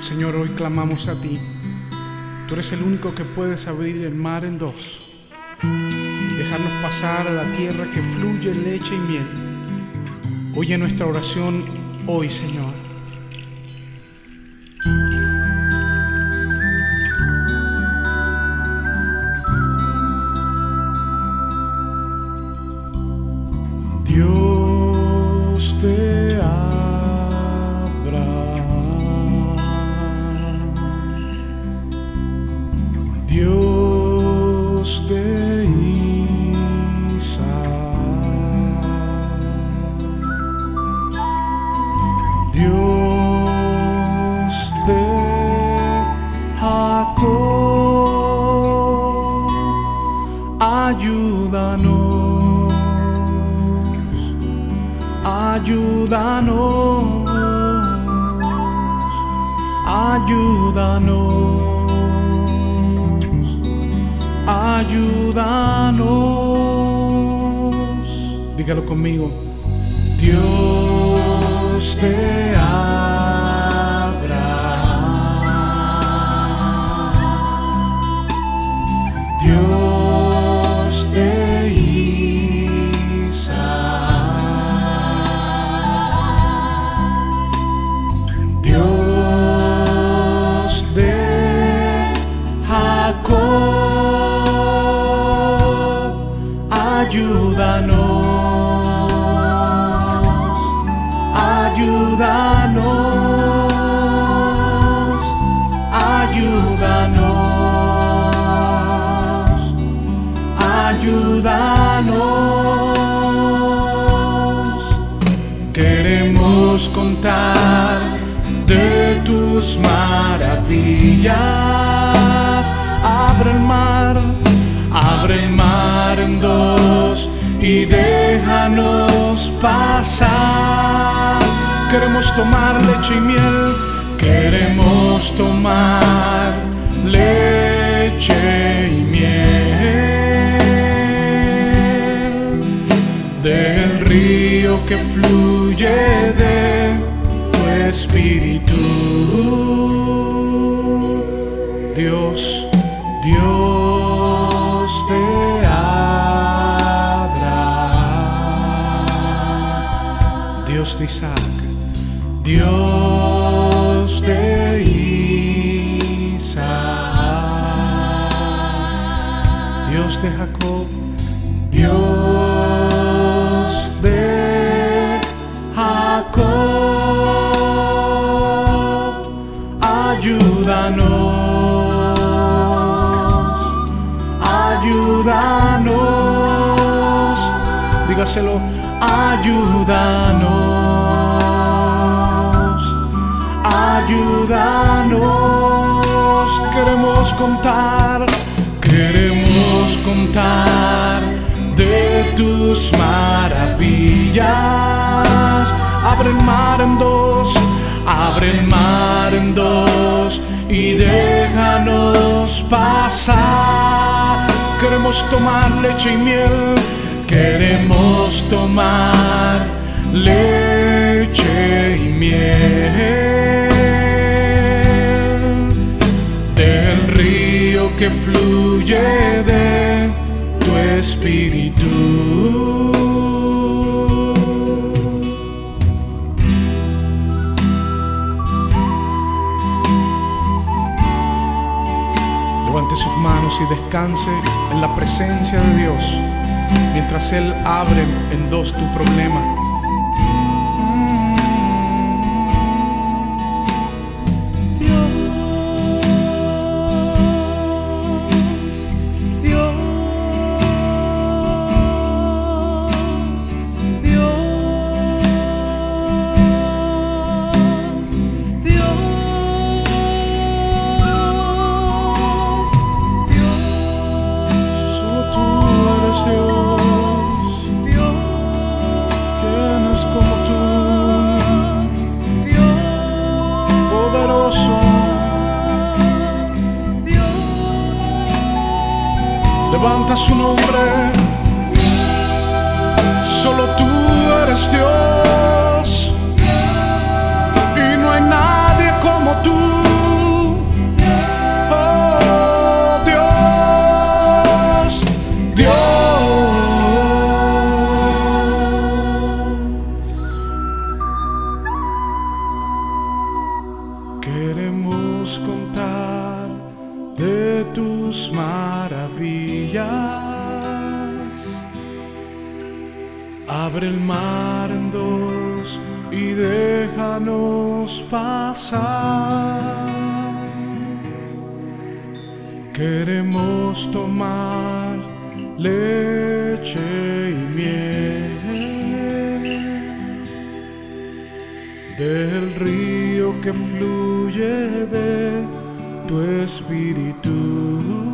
Señor, hoy clamamos a ti. Tú eres el único que puedes abrir el mar en dos y dejarnos pasar a la tierra que fluye leche y miel. Oye nuestra oración hoy, Señor. Dios te abra, Dios te Isaac, Dios de Jacob, ayúdanos. Ayúdanos, ayúdanos, ayúdanos. Dígalo conmigo. Dios te abra, Dios te ayúdanos, ayúdanos, ayúdanos. Queremos contar de tus maravillas. Abre el mar en dos y déjanos pasar. Queremos tomar leche y miel, queremos tomar leche y miel del río que fluye de tu espíritu. Dios, Dios te abra, Dios de Isaac, Dios de Isaac, Dios de Jacob, Dios de Jacob, ayúdanos, ayúdanos. Dígaselo, ayúdanos, ayúdanos. Queremos contar de tus maravillas. Abre el mar en dos y déjanos pasar. Queremos tomar leche y miel, queremos tomar leche y miel del río que fluye de tu espíritu. Levante sus manos y descanse en la presencia de Dios mientras Él abre en dos tu problema. Abre el mar en dos y déjanos pasar. Queremos tomar leche y miel del río que fluye de tu espíritu.